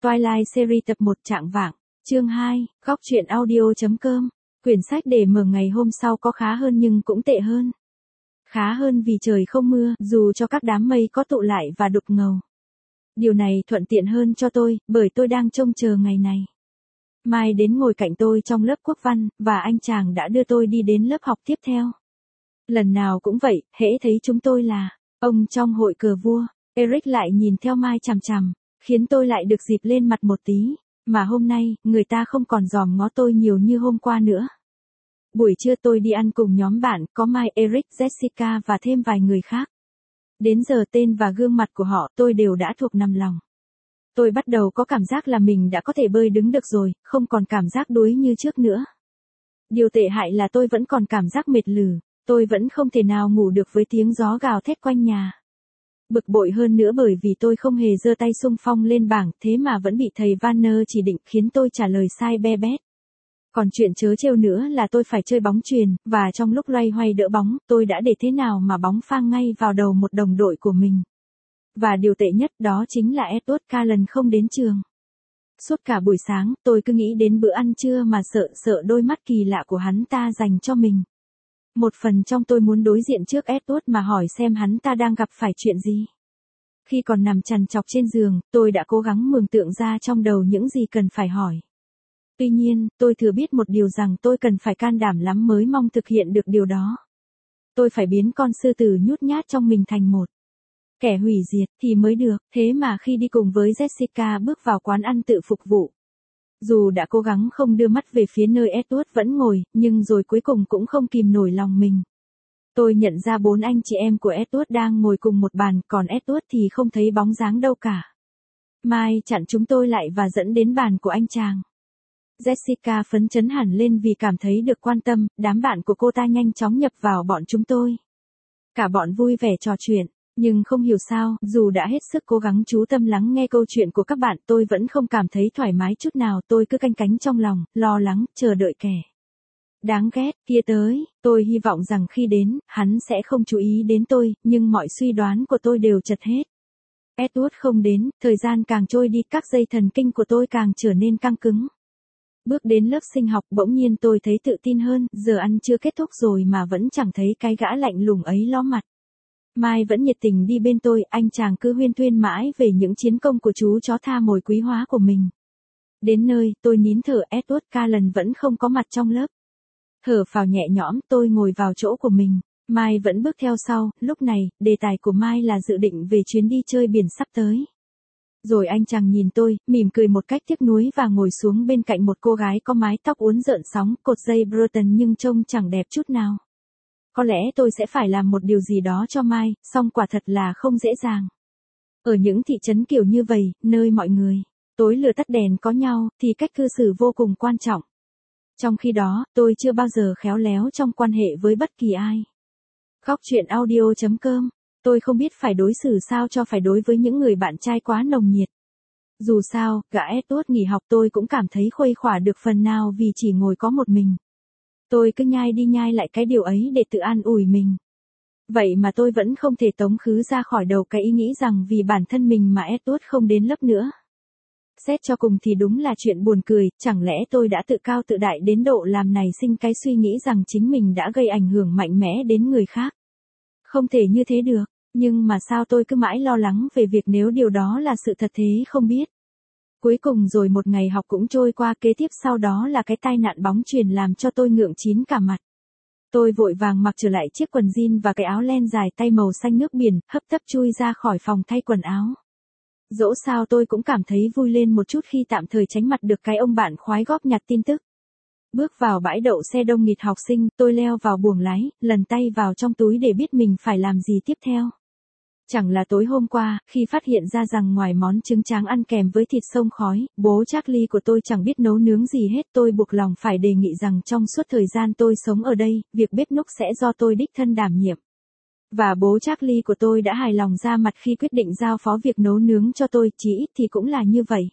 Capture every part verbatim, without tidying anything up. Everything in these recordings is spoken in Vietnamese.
Twilight series tập một Trạng vạng, chương hai, góc truyện audio chấm com. Quyển sách để mở ngày hôm sau có khá hơn nhưng cũng tệ hơn. Khá hơn vì trời không mưa, dù cho các đám mây có tụ lại và đục ngầu. Điều này thuận tiện hơn cho tôi, bởi tôi đang trông chờ ngày này. Mai đến ngồi cạnh tôi trong lớp quốc văn, và anh chàng đã đưa tôi đi đến lớp học tiếp theo. Lần nào cũng vậy, hễ thấy chúng tôi là ông trong hội cờ vua, Eric lại nhìn theo Mai chằm chằm, khiến tôi lại được dịp lên mặt một tí, mà hôm nay, người ta không còn dòm ngó tôi nhiều như hôm qua nữa. Buổi trưa tôi đi ăn cùng nhóm bạn, có Mai, Eric, Jessica và thêm vài người khác. Đến giờ tên và gương mặt của họ tôi đều đã thuộc nằm lòng. Tôi bắt đầu có cảm giác là mình đã có thể bơi đứng được rồi, không còn cảm giác đuối như trước nữa. Điều tệ hại là tôi vẫn còn cảm giác mệt lử, tôi vẫn không thể nào ngủ được với tiếng gió gào thét quanh nhà. Bực bội hơn nữa bởi vì tôi không hề giơ tay xung phong lên bảng, thế mà vẫn bị thầy Vanner chỉ định khiến tôi trả lời sai be bét. Còn chuyện trớ trêu nữa là tôi phải chơi bóng chuyền, và trong lúc loay hoay đỡ bóng, tôi đã để thế nào mà bóng phang ngay vào đầu một đồng đội của mình. Và điều tệ nhất đó chính là Edward Cullen không đến trường. Suốt cả buổi sáng, tôi cứ nghĩ đến bữa ăn trưa mà sợ sợ đôi mắt kỳ lạ của hắn ta dành cho mình. Một phần trong tôi muốn đối diện trước Edward mà hỏi xem hắn ta đang gặp phải chuyện gì. Khi còn nằm trằn trọc trên giường, tôi đã cố gắng mường tượng ra trong đầu những gì cần phải hỏi. Tuy nhiên, tôi thừa biết một điều rằng tôi cần phải can đảm lắm mới mong thực hiện được điều đó. Tôi phải biến con sư tử nhút nhát trong mình thành một kẻ hủy diệt thì mới được, thế mà khi đi cùng với Jessica bước vào quán ăn tự phục vụ. Dù đã cố gắng không đưa mắt về phía nơi Edward vẫn ngồi, nhưng rồi cuối cùng cũng không kìm nổi lòng mình. Tôi nhận ra bốn anh chị em của Edward đang ngồi cùng một bàn, còn Edward thì không thấy bóng dáng đâu cả. Mai chặn chúng tôi lại và dẫn đến bàn của anh chàng. Jessica phấn chấn hẳn lên vì cảm thấy được quan tâm, đám bạn của cô ta nhanh chóng nhập vào bọn chúng tôi. Cả bọn vui vẻ trò chuyện, nhưng không hiểu sao, dù đã hết sức cố gắng chú tâm lắng nghe câu chuyện của các bạn, tôi vẫn không cảm thấy thoải mái chút nào, tôi cứ canh cánh trong lòng, lo lắng, chờ đợi kẻ đáng ghét kia tới. Tôi hy vọng rằng khi đến, hắn sẽ không chú ý đến tôi, nhưng mọi suy đoán của tôi đều chật hết. Edward không đến, thời gian càng trôi đi, các dây thần kinh của tôi càng trở nên căng cứng. Bước đến lớp sinh học, bỗng nhiên tôi thấy tự tin hơn, giờ ăn chưa kết thúc rồi mà vẫn chẳng thấy cái gã lạnh lùng ấy ló mặt. Mai vẫn nhiệt tình đi bên tôi, anh chàng cứ huyên thuyên mãi về những chiến công của chú chó tha mồi quý hóa của mình. Đến nơi, tôi nín thở, Edward Cullen vẫn không có mặt trong lớp. Thở phào nhẹ nhõm, tôi ngồi vào chỗ của mình. Mai vẫn bước theo sau, lúc này, đề tài của Mai là dự định về chuyến đi chơi biển sắp tới. Rồi anh chàng nhìn tôi, mỉm cười một cách tiếc nuối và ngồi xuống bên cạnh một cô gái có mái tóc uốn rợn sóng, cột dây Burton nhưng trông chẳng đẹp chút nào. Có lẽ tôi sẽ phải làm một điều gì đó cho Mai, song quả thật là không dễ dàng. Ở những thị trấn kiểu như vậy, nơi mọi người tối lửa tắt đèn có nhau, thì cách cư xử vô cùng quan trọng. Trong khi đó, tôi chưa bao giờ khéo léo trong quan hệ với bất kỳ ai. Góc truyện audio chấm com. Tôi không biết phải đối xử sao cho phải đối với những người bạn trai quá nồng nhiệt. Dù sao, gã Edward nghỉ học tôi cũng cảm thấy khuây khỏa được phần nào vì chỉ ngồi có một mình. Tôi cứ nhai đi nhai lại cái điều ấy để tự an ủi mình. Vậy mà tôi vẫn không thể tống khứ ra khỏi đầu cái ý nghĩ rằng vì bản thân mình mà Edward không đến lớp nữa. Xét cho cùng thì đúng là chuyện buồn cười, chẳng lẽ tôi đã tự cao tự đại đến độ làm nảy sinh cái suy nghĩ rằng chính mình đã gây ảnh hưởng mạnh mẽ đến người khác. Không thể như thế được, nhưng mà sao tôi cứ mãi lo lắng về việc nếu điều đó là sự thật thế không biết. Cuối cùng rồi một ngày học cũng trôi qua, kế tiếp sau đó là cái tai nạn bóng chuyền làm cho tôi ngượng chín cả mặt. Tôi vội vàng mặc trở lại chiếc quần jean và cái áo len dài tay màu xanh nước biển, hấp tấp chui ra khỏi phòng thay quần áo. Dẫu sao tôi cũng cảm thấy vui lên một chút khi tạm thời tránh mặt được cái ông bạn khoái góp nhặt tin tức. Bước vào bãi đậu xe đông nghịt học sinh, tôi leo vào buồng lái, lần tay vào trong túi để biết mình phải làm gì tiếp theo. Chẳng là tối hôm qua, khi phát hiện ra rằng ngoài món trứng tráng ăn kèm với thịt xông khói, bố Charlie của tôi chẳng biết nấu nướng gì hết, tôi buộc lòng phải đề nghị rằng trong suốt thời gian tôi sống ở đây, việc bếp núc sẽ do tôi đích thân đảm nhiệm. Và bố Charlie của tôi đã hài lòng ra mặt khi quyết định giao phó việc nấu nướng cho tôi, chỉ ít thì cũng là như vậy.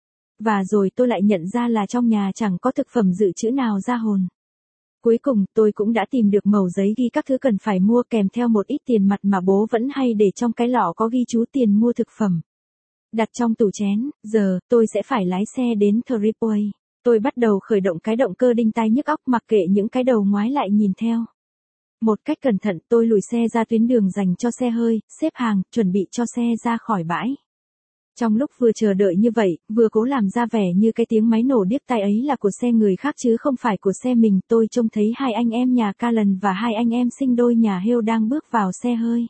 Và rồi tôi lại nhận ra là trong nhà chẳng có thực phẩm dự trữ nào ra hồn. Cuối cùng, tôi cũng đã tìm được mẩu giấy ghi các thứ cần phải mua kèm theo một ít tiền mặt mà bố vẫn hay để trong cái lọ có ghi chú tiền mua thực phẩm. đặt trong tủ chén, giờ, tôi sẽ phải lái xe đến Tripoli. Tôi bắt đầu khởi động cái động cơ đinh tai nhức óc mặc kệ những cái đầu ngoái lại nhìn theo. Một cách cẩn thận tôi lùi xe ra tuyến đường dành cho xe hơi, xếp hàng, chuẩn bị cho xe ra khỏi bãi. Trong lúc vừa chờ đợi như vậy, vừa cố làm ra vẻ như cái tiếng máy nổ điếc tai ấy là của xe người khác chứ không phải của xe mình, tôi trông thấy hai anh em nhà Callan và hai anh em sinh đôi nhà Hill đang bước vào xe hơi.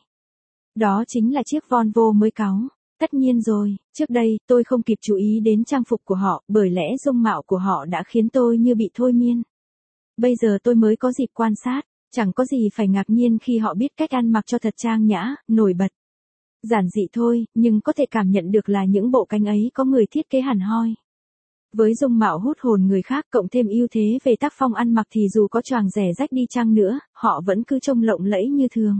Đó chính là chiếc Volvo mới cáu. Tất nhiên rồi, trước đây, tôi không kịp chú ý đến trang phục của họ, bởi lẽ dung mạo của họ đã khiến tôi như bị thôi miên. Bây giờ tôi mới có dịp quan sát, chẳng có gì phải ngạc nhiên khi họ biết cách ăn mặc cho thật trang nhã, nổi bật. Giản dị thôi, nhưng có thể cảm nhận được là những bộ cánh ấy có người thiết kế hẳn hoi. Với dung mạo hút hồn người khác cộng thêm ưu thế về tác phong ăn mặc thì dù có choàng rẻ rách đi chăng nữa, họ vẫn cứ trông lộng lẫy như thường.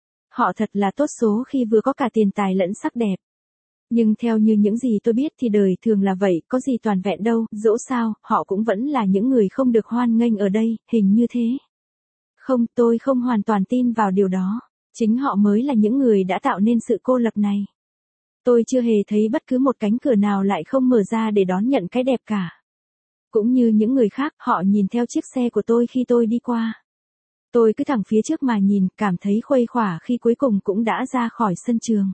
Họ thật là tốt số khi vừa có cả tiền tài lẫn sắc đẹp. Nhưng theo như những gì tôi biết thì đời thường là vậy, có gì toàn vẹn đâu, dẫu sao, họ cũng vẫn là những người không được hoan nghênh ở đây, hình như thế. Không, tôi không hoàn toàn tin vào điều đó. Chính họ mới là những người đã tạo nên sự cô lập này. Tôi chưa hề thấy bất cứ một cánh cửa nào lại không mở ra để đón nhận cái đẹp cả. Cũng như những người khác, họ nhìn theo chiếc xe của tôi khi tôi đi qua. Tôi cứ thẳng phía trước mà nhìn, cảm thấy khuây khỏa khi cuối cùng cũng đã ra khỏi sân trường.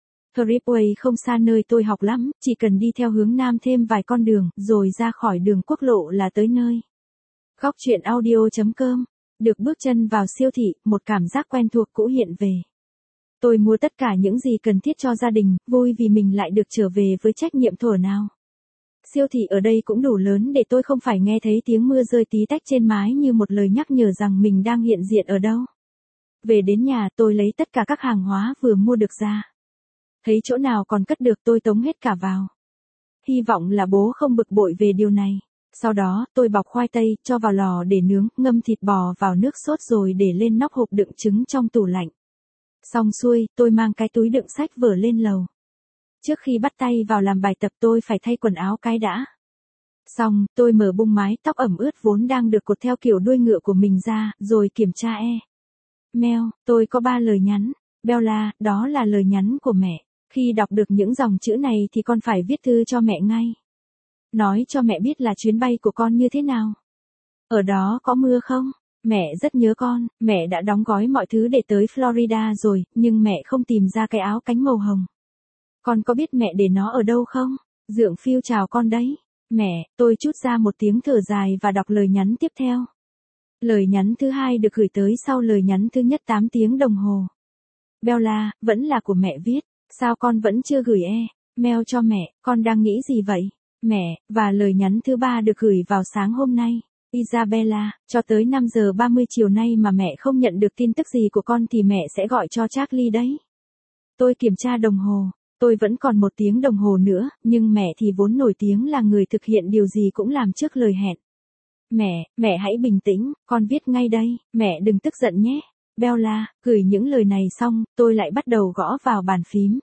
Tripoli không xa nơi tôi học lắm, chỉ cần đi theo hướng nam thêm vài con đường, rồi ra khỏi đường quốc lộ là tới nơi. Góc truyện audio chấm com. Được bước chân vào siêu thị, một cảm giác quen thuộc cũ hiện về. Tôi mua tất cả những gì cần thiết cho gia đình, vui vì mình lại được trở về với trách nhiệm thuở nào. Siêu thị ở đây cũng đủ lớn để tôi không phải nghe thấy tiếng mưa rơi tí tách trên mái như một lời nhắc nhở rằng mình đang hiện diện ở đâu. Về đến nhà tôi lấy tất cả các hàng hóa vừa mua được ra. Thấy chỗ nào còn cất được tôi tống hết cả vào. Hy vọng là bố không bực bội về điều này. Sau đó, tôi bọc khoai tây, cho vào lò để nướng, ngâm thịt bò vào nước sốt rồi để lên nắp hộp đựng trứng trong tủ lạnh. Xong xuôi, tôi mang cái túi đựng sách vở lên lầu. Trước khi bắt tay vào làm bài tập tôi phải thay quần áo cái đã. Xong, tôi mở bung mái tóc ẩm ướt vốn đang được cột theo kiểu đuôi ngựa của mình ra, rồi kiểm tra e. Mail, tôi có ba lời nhắn. Bella, đó là lời nhắn của mẹ. Khi đọc được những dòng chữ này thì con phải viết thư cho mẹ ngay. Nói cho mẹ biết là chuyến bay của con như thế nào. Ở đó có mưa không? Mẹ rất nhớ con, mẹ đã đóng gói mọi thứ để tới Florida rồi, nhưng mẹ không tìm ra cái áo cánh màu hồng. Con có biết mẹ để nó ở đâu không? Dượng Phiêu chào con đấy. Mẹ, tôi trút ra một tiếng thở dài và đọc lời nhắn tiếp theo. Lời nhắn thứ hai được gửi tới sau lời nhắn thứ nhất tám tiếng đồng hồ. Bella, vẫn là của mẹ viết, sao con vẫn chưa gửi e? Mail cho mẹ, con đang nghĩ gì vậy? Mẹ, và lời nhắn thứ ba được gửi vào sáng hôm nay. Isabella, cho tới năm giờ ba mươi chiều nay mà mẹ không nhận được tin tức gì của con thì mẹ sẽ gọi cho Charlie đấy. Tôi kiểm tra đồng hồ, tôi vẫn còn một tiếng đồng hồ nữa, nhưng mẹ thì vốn nổi tiếng là người thực hiện điều gì cũng làm trước lời hẹn. Mẹ, mẹ hãy bình tĩnh, con viết ngay đây, mẹ đừng tức giận nhé. Bella, gửi những lời này xong, tôi lại bắt đầu gõ vào bàn phím.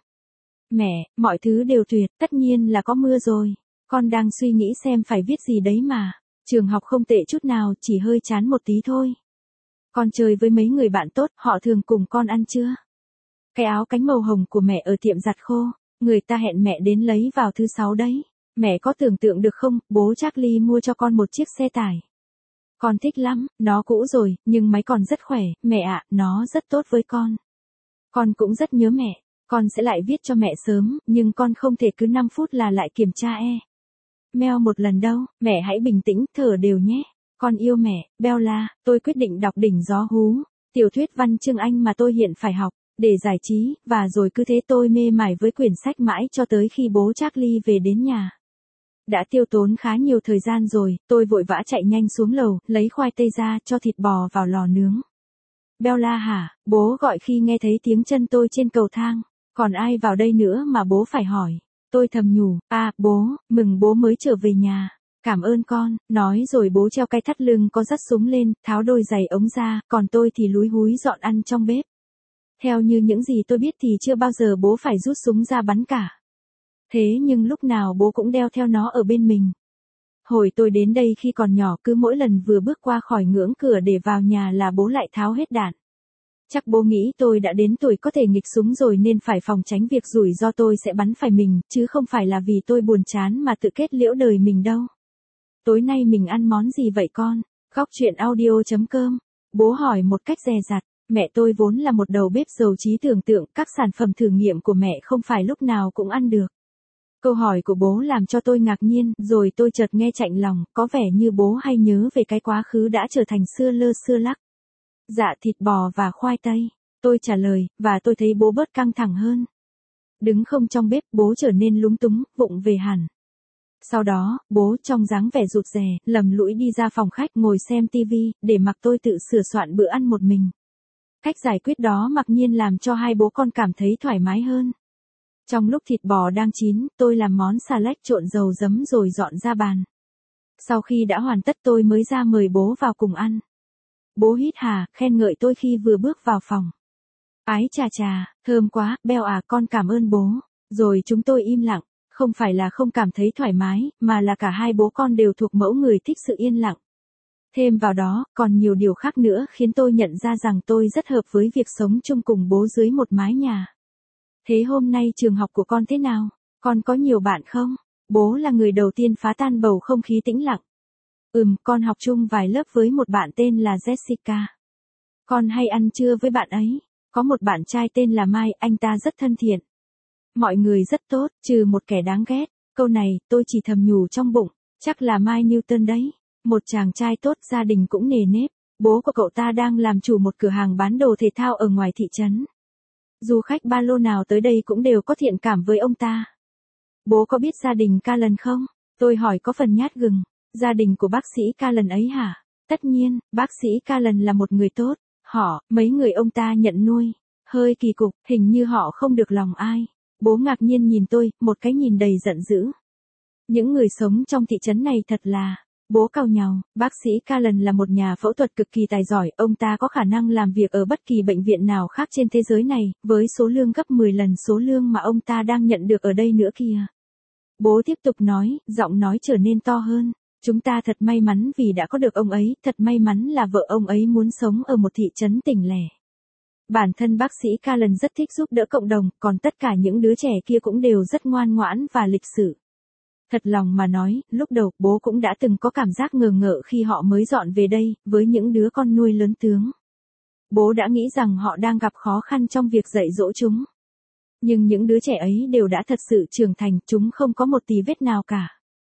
Mẹ, mọi thứ đều tuyệt, tất nhiên là có mưa rồi. Con đang suy nghĩ xem phải viết gì đấy mà. Trường học không tệ chút nào, chỉ hơi chán một tí thôi. Con chơi với mấy người bạn tốt, họ thường cùng con ăn trưa. Cái áo cánh màu hồng của mẹ ở tiệm giặt khô, người ta hẹn mẹ đến lấy vào thứ sáu đấy. Mẹ có tưởng tượng được không, bố Charlie mua cho con một chiếc xe tải. Con thích lắm, nó cũ rồi, nhưng máy còn rất khỏe, mẹ ạ, nó rất tốt với con. Con cũng rất nhớ mẹ, con sẽ lại viết cho mẹ sớm, nhưng con không thể cứ năm phút là lại kiểm tra e. Mail một lần đâu, mẹ hãy bình tĩnh, thở đều nhé. Con yêu mẹ, Bella, tôi quyết định đọc Đỉnh Gió Hú, tiểu thuyết văn chương Anh mà tôi hiện phải học, để giải trí, và rồi cứ thế tôi mê mải với quyển sách mãi cho tới khi bố Charlie về đến nhà. Đã tiêu tốn khá nhiều thời gian rồi, tôi vội vã chạy nhanh xuống lầu, lấy khoai tây ra, cho thịt bò vào lò nướng. Bella hả, bố gọi khi nghe thấy tiếng chân tôi trên cầu thang. Còn ai vào đây nữa mà bố phải hỏi. Tôi thầm nhủ, à, bố, mừng bố mới trở về nhà. Cảm ơn con, nói rồi bố treo cái thắt lưng có dắt súng lên, tháo đôi giày ống ra, còn tôi thì lúi húi dọn ăn trong bếp. Theo như những gì tôi biết thì chưa bao giờ bố phải rút súng ra bắn cả. Thế nhưng lúc nào bố cũng đeo theo nó ở bên mình. Hồi tôi đến đây khi còn nhỏ cứ mỗi lần vừa bước qua khỏi ngưỡng cửa để vào nhà là bố lại tháo hết đạn. Chắc bố nghĩ tôi đã đến tuổi có thể nghịch súng rồi nên phải phòng tránh việc rủi ro tôi sẽ bắn phải mình, chứ không phải là vì tôi buồn chán mà tự kết liễu đời mình đâu. Tối nay mình ăn món gì vậy con? Góc chuyện audio chấm com. Bố hỏi một cách dè dặt. Mẹ tôi vốn là một đầu bếp giàu trí tưởng tượng, các sản phẩm thử nghiệm của mẹ không phải lúc nào cũng ăn được. Câu hỏi của bố làm cho tôi ngạc nhiên, rồi tôi chợt nghe chạnh lòng, có vẻ như bố hay nhớ về cái quá khứ đã trở thành xưa lơ xưa lắc. Dạ, thịt bò và khoai tây. Tôi trả lời, và tôi thấy bố bớt căng thẳng hơn. Đứng không trong bếp, bố trở nên lúng túng, vụng về hẳn. Sau đó, bố trong dáng vẻ rụt rè, lầm lũi đi ra phòng khách ngồi xem tivi, để mặc tôi tự sửa soạn bữa ăn một mình. Cách giải quyết đó mặc nhiên làm cho hai bố con cảm thấy thoải mái hơn. Trong lúc thịt bò đang chín, tôi làm món xà lách trộn dầu giấm rồi dọn ra bàn. Sau khi đã hoàn tất tôi mới ra mời bố vào cùng ăn. Bố hít hà, khen ngợi tôi khi vừa bước vào phòng. Ái chà chà, thơm quá, Beo à, con cảm ơn bố. Rồi chúng tôi im lặng, không phải là không cảm thấy thoải mái, mà là cả hai bố con đều thuộc mẫu người thích sự yên lặng. Thêm vào đó, còn nhiều điều khác nữa khiến tôi nhận ra rằng tôi rất hợp với việc sống chung cùng bố dưới một mái nhà. Thế hôm nay trường học của con thế nào? Con có nhiều bạn không? Bố là người đầu tiên phá tan bầu không khí tĩnh lặng. Ừm, con học chung vài lớp với một bạn tên là Jessica. Con hay ăn trưa với bạn ấy. Có một bạn trai tên là Mai, anh ta rất thân thiện. Mọi người rất tốt, trừ một kẻ đáng ghét. Câu này, tôi chỉ thầm nhủ trong bụng, chắc là Mai Newton đấy. Một chàng trai tốt, gia đình cũng nề nếp. Bố của cậu ta đang làm chủ một cửa hàng bán đồ thể thao ở ngoài thị trấn. Du khách ba lô nào tới đây cũng đều có thiện cảm với ông ta. Bố có biết gia đình Callan không? Tôi hỏi có phần nhát gừng. Gia đình của bác sĩ Callan ấy hả? Tất nhiên, bác sĩ Callan là một người tốt. Họ, mấy người ông ta nhận nuôi. Hơi kỳ cục, hình như họ không được lòng ai. Bố ngạc nhiên nhìn tôi, một cái nhìn đầy giận dữ. Những người sống trong thị trấn này thật là... Bố cau nhàu, bác sĩ Callan là một nhà phẫu thuật cực kỳ tài giỏi, ông ta có khả năng làm việc ở bất kỳ bệnh viện nào khác trên thế giới này, với số lương gấp mười lần số lương mà ông ta đang nhận được ở đây nữa kìa. Bố tiếp tục nói, giọng nói trở nên to hơn. Chúng ta thật may mắn vì đã có được ông ấy, thật may mắn là vợ ông ấy muốn sống ở một thị trấn tỉnh lẻ. Bản thân bác sĩ Callan rất thích giúp đỡ cộng đồng, còn tất cả những đứa trẻ kia cũng đều rất ngoan ngoãn và lịch sự. Thật lòng mà nói, lúc đầu bố cũng đã từng có cảm giác ngờ ngợ khi họ mới dọn về đây, với những đứa con nuôi lớn tướng. Bố đã nghĩ rằng họ đang gặp khó khăn trong việc dạy dỗ chúng. Nhưng những đứa trẻ ấy đều đã thật sự trưởng thành, chúng không có một tì vết nào cả.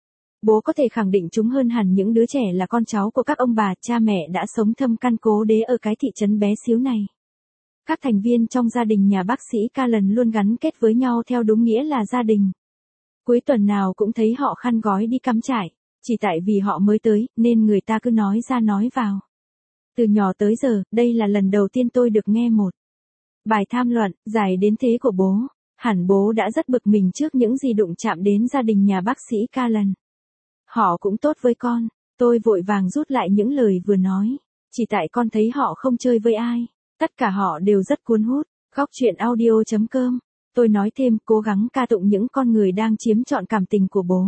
Bố có thể khẳng định chúng hơn hẳn những đứa trẻ là con cháu của các ông bà, cha mẹ đã sống thâm căn cố đế ở cái thị trấn bé xíu này. Các thành viên trong gia đình nhà bác sĩ Callan luôn gắn kết với nhau theo đúng nghĩa là gia đình. Cuối tuần nào cũng thấy họ khăn gói đi cắm trại, chỉ tại vì họ mới tới, nên người ta cứ nói ra nói vào. Từ nhỏ tới giờ, đây là lần đầu tiên tôi được nghe một bài tham luận dài đến thế của bố. Hẳn bố đã rất bực mình trước những gì đụng chạm đến gia đình nhà bác sĩ Callan. Họ cũng tốt với con. Tôi vội vàng rút lại những lời vừa nói. Chỉ tại con thấy họ không chơi với ai. Tất cả họ đều rất cuốn hút. Góc chuyện audio chấm com. Tôi nói thêm, cố gắng ca tụng những con người đang chiếm trọn cảm tình của bố.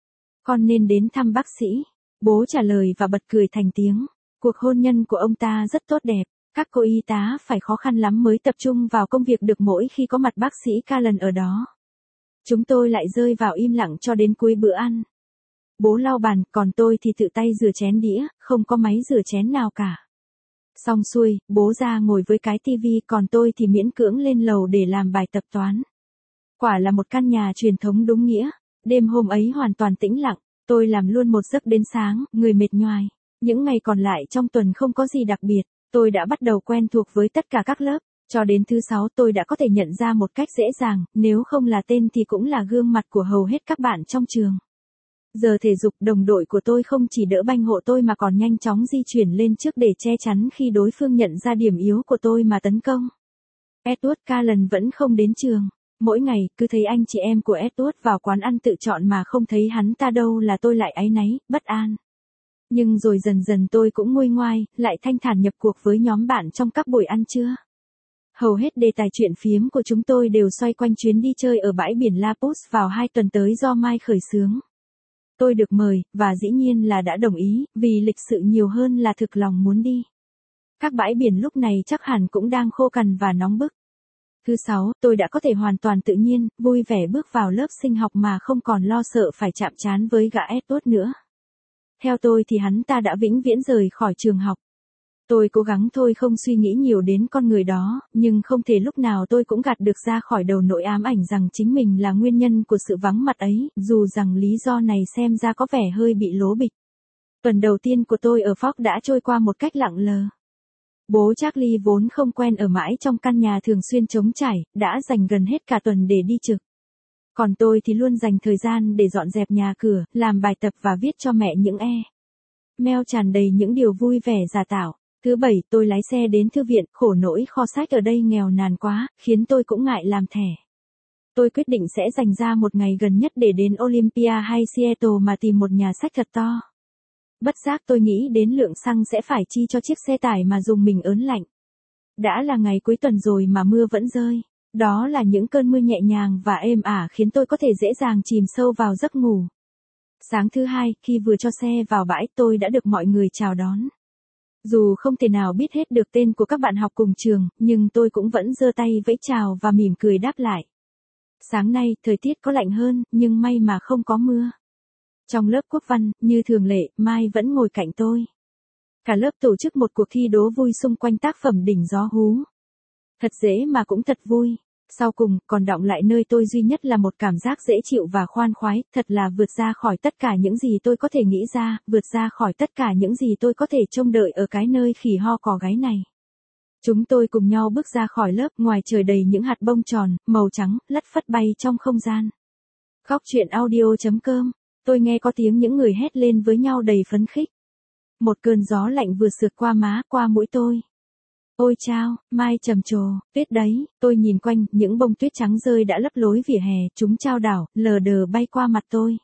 Con nên đến thăm bác sĩ. Bố trả lời và bật cười thành tiếng. Cuộc hôn nhân của ông ta rất tốt đẹp. Các cô y tá phải khó khăn lắm mới tập trung vào công việc được mỗi khi có mặt bác sĩ Callan ở đó. Chúng tôi lại rơi vào im lặng cho đến cuối bữa ăn. Bố lau bàn, còn tôi thì tự tay rửa chén đĩa, không có máy rửa chén nào cả. Xong xuôi, bố ra ngồi với cái tivi, còn tôi thì miễn cưỡng lên lầu để làm bài tập toán. Quả là một căn nhà truyền thống đúng nghĩa. Đêm hôm ấy hoàn toàn tĩnh lặng, tôi làm luôn một giấc đến sáng, người mệt nhoài. Những ngày còn lại trong tuần không có gì đặc biệt, tôi đã bắt đầu quen thuộc với tất cả các lớp. Cho đến thứ sáu tôi đã có thể nhận ra một cách dễ dàng, nếu không là tên thì cũng là gương mặt của hầu hết các bạn trong trường. Giờ thể dục, đồng đội của tôi không chỉ đỡ banh hộ tôi mà còn nhanh chóng di chuyển lên trước để che chắn khi đối phương nhận ra điểm yếu của tôi mà tấn công. Edward Callan vẫn không đến trường. Mỗi ngày, cứ thấy anh chị em của Edward vào quán ăn tự chọn mà không thấy hắn ta đâu là tôi lại áy náy, bất an. Nhưng rồi dần dần tôi cũng nguôi ngoai, lại thanh thản nhập cuộc với nhóm bạn trong các buổi ăn trưa. Hầu hết đề tài chuyện phiếm của chúng tôi đều xoay quanh chuyến đi chơi ở bãi biển La Pouce vào hai tuần tới do Mai khởi xướng. Tôi được mời, và dĩ nhiên là đã đồng ý, vì lịch sự nhiều hơn là thực lòng muốn đi. Các bãi biển lúc này chắc hẳn cũng đang khô cằn và nóng bức. Thứ sáu, tôi đã có thể hoàn toàn tự nhiên, vui vẻ bước vào lớp sinh học mà không còn lo sợ phải chạm trán với gã Edward nữa. Theo tôi thì hắn ta đã vĩnh viễn rời khỏi trường học. Tôi cố gắng thôi không suy nghĩ nhiều đến con người đó, nhưng không thể lúc nào tôi cũng gạt được ra khỏi đầu nỗi ám ảnh rằng chính mình là nguyên nhân của sự vắng mặt ấy, dù rằng lý do này xem ra có vẻ hơi bị lố bịch. Tuần đầu tiên của tôi ở Fox đã trôi qua một cách lặng lờ. Bố Charlie vốn không quen ở mãi trong căn nhà thường xuyên trống trải, đã dành gần hết cả tuần để đi trực. Còn tôi thì luôn dành thời gian để dọn dẹp nhà cửa, làm bài tập và viết cho mẹ những e-mail tràn đầy những điều vui vẻ giả tạo. Thứ bảy, tôi lái xe đến thư viện, khổ nỗi kho sách ở đây nghèo nàn quá, khiến tôi cũng ngại làm thẻ. Tôi quyết định sẽ dành ra một ngày gần nhất để đến Olympia hay Seattle mà tìm một nhà sách thật to. Bất giác tôi nghĩ đến lượng xăng sẽ phải chi cho chiếc xe tải mà dùng mình ớn lạnh. Đã là ngày cuối tuần rồi mà mưa vẫn rơi. Đó là những cơn mưa nhẹ nhàng và êm ả khiến tôi có thể dễ dàng chìm sâu vào giấc ngủ. Sáng thứ hai, khi vừa cho xe vào bãi, tôi đã được mọi người chào đón. Dù không thể nào biết hết được tên của các bạn học cùng trường, nhưng tôi cũng vẫn giơ tay vẫy chào và mỉm cười đáp lại. Sáng nay, thời tiết có lạnh hơn, nhưng may mà không có mưa. Trong lớp quốc văn, như thường lệ, Mai vẫn ngồi cạnh tôi. Cả lớp tổ chức một cuộc thi đố vui xung quanh tác phẩm Đỉnh Gió Hú. Thật dễ mà cũng thật vui. Sau cùng, còn đọng lại nơi tôi duy nhất là một cảm giác dễ chịu và khoan khoái, thật là vượt ra khỏi tất cả những gì tôi có thể nghĩ ra, vượt ra khỏi tất cả những gì tôi có thể trông đợi ở cái nơi khỉ ho cò gáy này. Chúng tôi cùng nhau bước ra khỏi lớp, ngoài trời đầy những hạt bông tròn, màu trắng, lất phất bay trong không gian. Góc truyện audio chấm com, tôi nghe có tiếng những người hét lên với nhau đầy phấn khích. Một cơn gió lạnh vừa sượt qua má, qua mũi tôi. Ôi chao, Mai trầm trồ, tuyết đấy, tôi nhìn quanh, những bông tuyết trắng rơi đã lấp lối vỉa hè, chúng chao đảo, lờ đờ bay qua mặt tôi.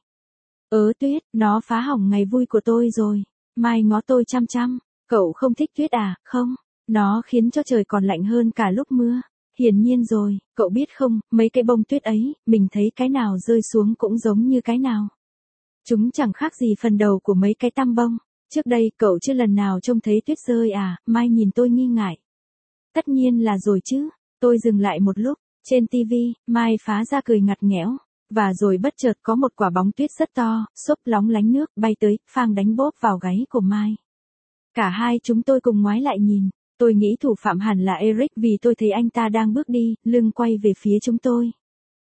Ớ tuyết, nó phá hỏng ngày vui của tôi rồi. Mai ngó tôi chăm chăm, cậu không thích tuyết à, không? Nó khiến cho trời còn lạnh hơn cả lúc mưa. Hiển nhiên rồi, cậu biết không, mấy cái bông tuyết ấy, mình thấy cái nào rơi xuống cũng giống như cái nào. Chúng chẳng khác gì phần đầu của mấy cái tăm bông. Trước đây, cậu chưa lần nào trông thấy tuyết rơi à? Mai nhìn tôi nghi ngại. Tất nhiên là rồi chứ. Tôi dừng lại một lúc. Trên tivi, Mai phá ra cười ngặt nghẽo. Và rồi bất chợt có một quả bóng tuyết rất to, xốp lóng lánh nước, bay tới, phang đánh bốp vào gáy của Mai. Cả hai chúng tôi cùng ngoái lại nhìn. Tôi nghĩ thủ phạm hẳn là Eric vì tôi thấy anh ta đang bước đi, lưng quay về phía chúng tôi.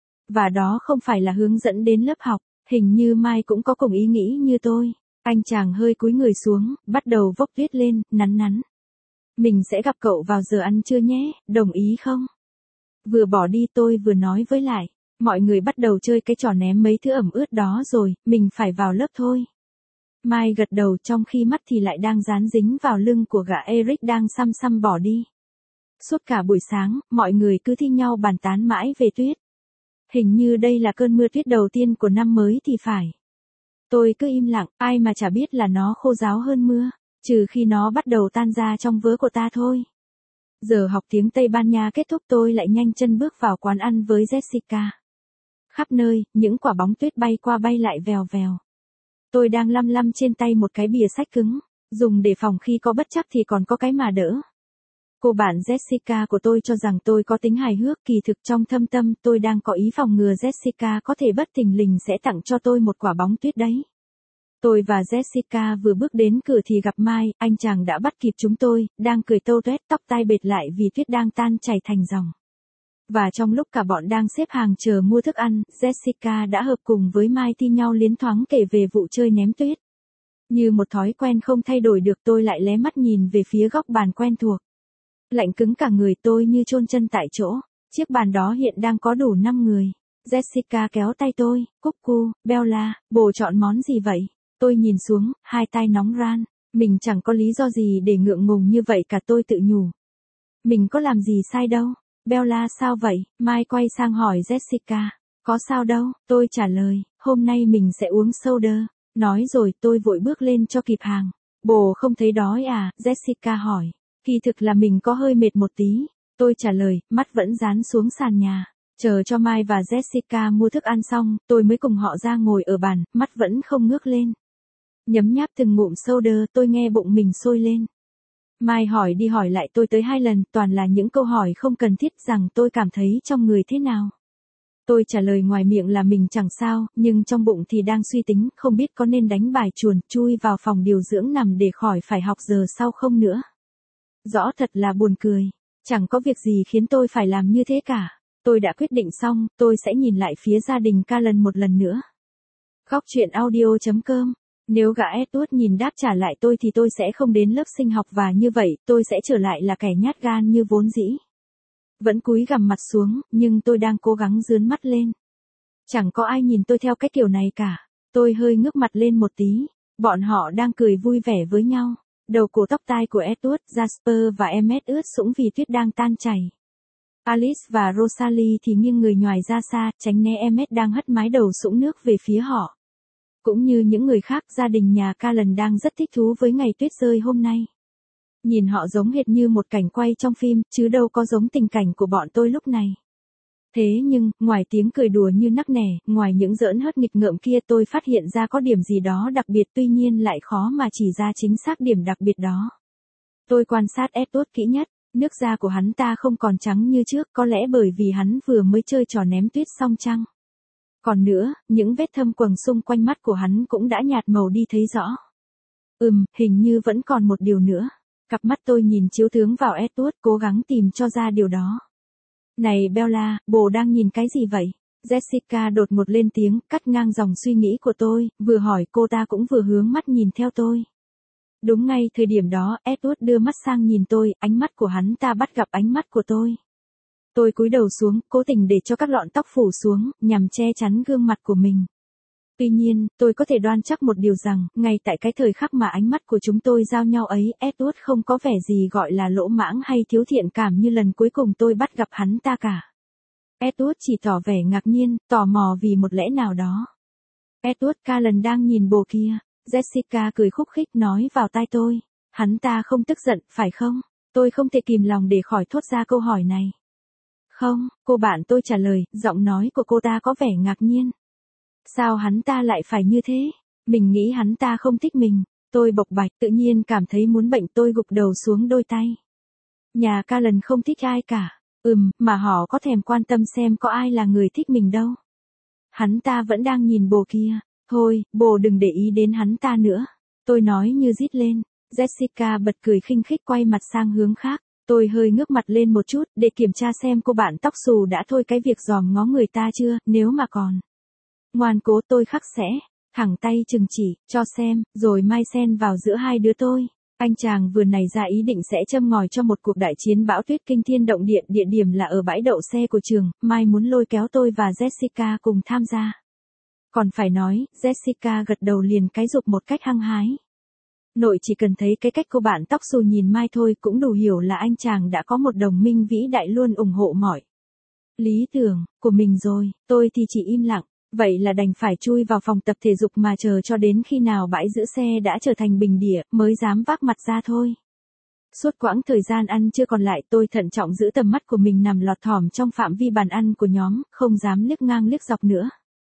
Và đó không phải là hướng dẫn đến lớp học. Hình như Mai cũng có cùng ý nghĩ như tôi. Anh chàng hơi cúi người xuống, bắt đầu vốc tuyết lên, nắn nắn. Mình sẽ gặp cậu vào giờ ăn trưa nhé, đồng ý không? Vừa bỏ đi tôi vừa nói với lại. Mọi người bắt đầu chơi cái trò ném mấy thứ ẩm ướt đó rồi, mình phải vào lớp thôi. Mai gật đầu trong khi mắt thì lại đang dán dính vào lưng của gã Eric đang xăm xăm bỏ đi. Suốt cả buổi sáng, mọi người cứ thi nhau bàn tán mãi về tuyết. Hình như đây là cơn mưa tuyết đầu tiên của năm mới thì phải. Tôi cứ im lặng, ai mà chả biết là nó khô ráo hơn mưa, trừ khi nó bắt đầu tan ra trong vớ của ta thôi. Giờ học tiếng Tây Ban Nha kết thúc tôi lại nhanh chân bước vào quán ăn với Jessica. Khắp nơi, những quả bóng tuyết bay qua bay lại vèo vèo. Tôi đang lăm lăm trên tay một cái bìa sách cứng, dùng để phòng khi có bất trắc thì còn có cái mà đỡ. Cô bạn Jessica của tôi cho rằng tôi có tính hài hước, kỳ thực trong thâm tâm tôi đang có ý phòng ngừa Jessica có thể bất thình lình sẽ tặng cho tôi một quả bóng tuyết đấy. Tôi và Jessica vừa bước đến cửa thì gặp Mai, anh chàng đã bắt kịp chúng tôi, đang cười tâu tuét, tóc tai bệt lại vì tuyết đang tan chảy thành dòng. Và trong lúc cả bọn đang xếp hàng chờ mua thức ăn, Jessica đã hợp cùng với Mai thi nhau liến thoáng kể về vụ chơi ném tuyết. Như một thói quen không thay đổi được tôi lại lé mắt nhìn về phía góc bàn quen thuộc. Lạnh cứng cả người tôi như chôn chân tại chỗ. Chiếc bàn đó hiện đang có đủ năm người. Jessica kéo tay tôi, Cuckoo, Bella, bồ chọn món gì vậy? Tôi nhìn xuống, hai tay nóng ran. Mình chẳng có lý do gì để ngượng ngùng như vậy cả, tôi tự nhủ. Mình có làm gì sai đâu. Bella sao vậy? Mai quay sang hỏi Jessica. Có sao đâu, tôi trả lời, hôm nay mình sẽ uống soda. Nói rồi tôi vội bước lên cho kịp hàng. Bồ không thấy đói à? Jessica hỏi. Kỳ thực là mình có hơi mệt một tí. Tôi trả lời, mắt vẫn dán xuống sàn nhà. Chờ cho Mai và Jessica mua thức ăn xong, tôi mới cùng họ ra ngồi ở bàn, mắt vẫn không ngước lên. Nhấm nháp từng ngụm soda, tôi nghe bụng mình sôi lên. Mai hỏi đi hỏi lại tôi tới hai lần, toàn là những câu hỏi không cần thiết rằng tôi cảm thấy trong người thế nào. Tôi trả lời ngoài miệng là mình chẳng sao, nhưng trong bụng thì đang suy tính, không biết có nên đánh bài chuồn, chui vào phòng điều dưỡng nằm để khỏi phải học giờ sau không nữa. Rõ thật là buồn cười. Chẳng có việc gì khiến tôi phải làm như thế cả. Tôi đã quyết định xong, tôi sẽ nhìn lại phía gia đình Callan một lần nữa. Góc chuyện audio chấm com. Nếu gã Edward nhìn đáp trả lại tôi thì tôi sẽ không đến lớp sinh học và như vậy, tôi sẽ trở lại là kẻ nhát gan như vốn dĩ. Vẫn cúi gằm mặt xuống, nhưng tôi đang cố gắng dướn mắt lên. Chẳng có ai nhìn tôi theo cái kiểu này cả. Tôi hơi ngước mặt lên một tí. Bọn họ đang cười vui vẻ với nhau. Đầu cổ tóc tai của Edward, Jasper và Emmet ướt sũng vì tuyết đang tan chảy. Alice và Rosalie thì nghiêng người nhoài ra xa, tránh né Emmet đang hất mái đầu sũng nước về phía họ. Cũng như những người khác, gia đình nhà Callan đang rất thích thú với ngày tuyết rơi hôm nay. Nhìn họ giống hệt như một cảnh quay trong phim, chứ đâu có giống tình cảnh của bọn tôi lúc này. Thế nhưng, ngoài tiếng cười đùa như nắc nẻ, ngoài những giỡn hớt nghịch ngợm kia tôi phát hiện ra có điểm gì đó đặc biệt tuy nhiên lại khó mà chỉ ra chính xác điểm đặc biệt đó. Tôi quan sát Edward kỹ nhất, nước da của hắn ta không còn trắng như trước có lẽ bởi vì hắn vừa mới chơi trò ném tuyết xong chăng. Còn nữa, những vết thâm quầng xung quanh mắt của hắn cũng đã nhạt màu đi thấy rõ. Ừm, hình như vẫn còn một điều nữa. Cặp mắt tôi nhìn chiếu tướng vào Edward cố gắng tìm cho ra điều đó. Này Bella, bồ đang nhìn cái gì vậy? Jessica đột ngột lên tiếng, cắt ngang dòng suy nghĩ của tôi, vừa hỏi cô ta cũng vừa hướng mắt nhìn theo tôi. Đúng ngay thời điểm đó, Edward đưa mắt sang nhìn tôi, ánh mắt của hắn ta bắt gặp ánh mắt của tôi. Tôi cúi đầu xuống, cố tình để cho các lọn tóc phủ xuống, nhằm che chắn gương mặt của mình. Tuy nhiên, tôi có thể đoan chắc một điều rằng, ngay tại cái thời khắc mà ánh mắt của chúng tôi giao nhau ấy, Edward không có vẻ gì gọi là lỗ mãng hay thiếu thiện cảm như lần cuối cùng tôi bắt gặp hắn ta cả. Edward chỉ tỏ vẻ ngạc nhiên, tò mò vì một lẽ nào đó. Edward Callan đang nhìn bồ kia. Jessica cười khúc khích nói vào tai tôi. Hắn ta không tức giận, phải không? Tôi không thể kìm lòng để khỏi thốt ra câu hỏi này. Không, cô bạn tôi trả lời, giọng nói của cô ta có vẻ ngạc nhiên. Sao hắn ta lại phải như thế? Mình nghĩ hắn ta không thích mình. Tôi bộc bạch, tự nhiên cảm thấy muốn bệnh, tôi gục đầu xuống đôi tay. Nhà Callan không thích ai cả. Ừm, mà họ có thèm quan tâm xem có ai là người thích mình đâu. Hắn ta vẫn đang nhìn bồ kia. Thôi, bồ đừng để ý đến hắn ta nữa. Tôi nói như rít lên. Jessica bật cười khinh khích quay mặt sang hướng khác. Tôi hơi ngước mặt lên một chút để kiểm tra xem cô bạn tóc xù đã thôi cái việc dòm ngó người ta chưa, nếu mà còn. Ngoan cố tôi khắc sẽ, thẳng tay chừng chỉ, cho xem, rồi mai xen vào giữa hai đứa tôi. Anh chàng vừa nảy ra ý định sẽ châm ngòi cho một cuộc đại chiến bão tuyết kinh thiên động địa, địa điểm là ở bãi đậu xe của trường, Mai muốn lôi kéo tôi và Jessica cùng tham gia. Còn phải nói, Jessica gật đầu liền cái giục một cách hăng hái. Nội chỉ cần thấy cái cách cô bạn tóc xù nhìn Mai thôi cũng đủ hiểu là anh chàng đã có một đồng minh vĩ đại luôn ủng hộ mọi lý tưởng của mình rồi, tôi thì chỉ im lặng. Vậy là đành phải chui vào phòng tập thể dục mà chờ cho đến khi nào bãi giữ xe đã trở thành bình địa, mới dám vác mặt ra thôi. Suốt quãng thời gian ăn chưa còn lại tôi thận trọng giữ tầm mắt của mình nằm lọt thỏm trong phạm vi bàn ăn của nhóm, không dám liếc ngang liếc dọc nữa.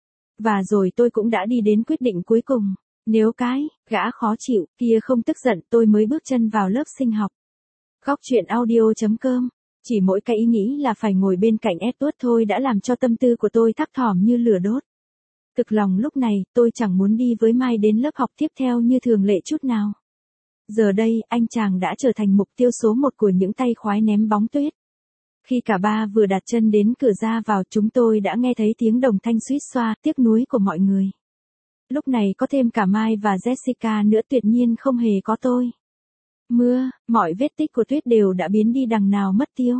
Và rồi tôi cũng đã đi đến quyết định cuối cùng. Nếu cái, gã khó chịu, kia không tức giận tôi mới bước chân vào lớp sinh học. Góc chuyện audio chấm com. Chỉ mỗi cái ý nghĩ là phải ngồi bên cạnh Edward thôi đã làm cho tâm tư của tôi thắc thỏm như lửa đốt. Thực lòng lúc này, tôi chẳng muốn đi với Mai đến lớp học tiếp theo như thường lệ chút nào. Giờ đây, anh chàng đã trở thành mục tiêu số một của những tay khoái ném bóng tuyết. Khi cả ba vừa đặt chân đến cửa ra vào, chúng tôi đã nghe thấy tiếng đồng thanh suýt xoa, tiếc nuối của mọi người. Lúc này có thêm cả Mai và Jessica nữa, tuyệt nhiên không hề có tôi. Mưa, mọi vết tích của tuyết đều đã biến đi đằng nào mất tiêu.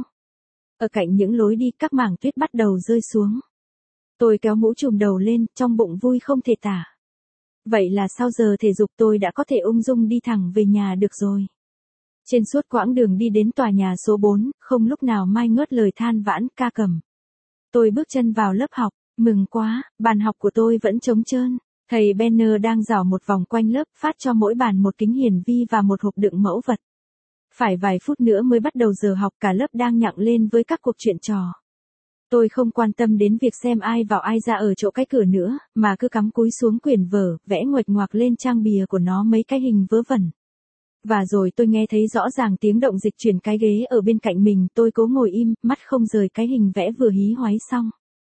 Ở cạnh những lối đi các mảng tuyết bắt đầu rơi xuống. Tôi kéo mũ trùm đầu lên, trong bụng vui không thể tả. Vậy là sau giờ thể dục tôi đã có thể ung dung đi thẳng về nhà được rồi. Trên suốt quãng đường đi đến tòa nhà số bốn, không lúc nào Mai ngớt lời than vãn ca cầm. Tôi bước chân vào lớp học, mừng quá, bàn học của tôi vẫn trống trơn. Thầy Banner đang dạo một vòng quanh lớp, phát cho mỗi bàn một kính hiển vi và một hộp đựng mẫu vật. Phải vài phút nữa mới bắt đầu giờ học, cả lớp đang nhặng lên với các cuộc chuyện trò. Tôi không quan tâm đến việc xem ai vào ai ra ở chỗ cái cửa nữa, mà cứ cắm cúi xuống quyển vở, vẽ nguệch ngoạc lên trang bìa của nó mấy cái hình vớ vẩn. Và rồi tôi nghe thấy rõ ràng tiếng động dịch chuyển cái ghế ở bên cạnh mình, tôi cố ngồi im, mắt không rời cái hình vẽ vừa hí hoáy xong.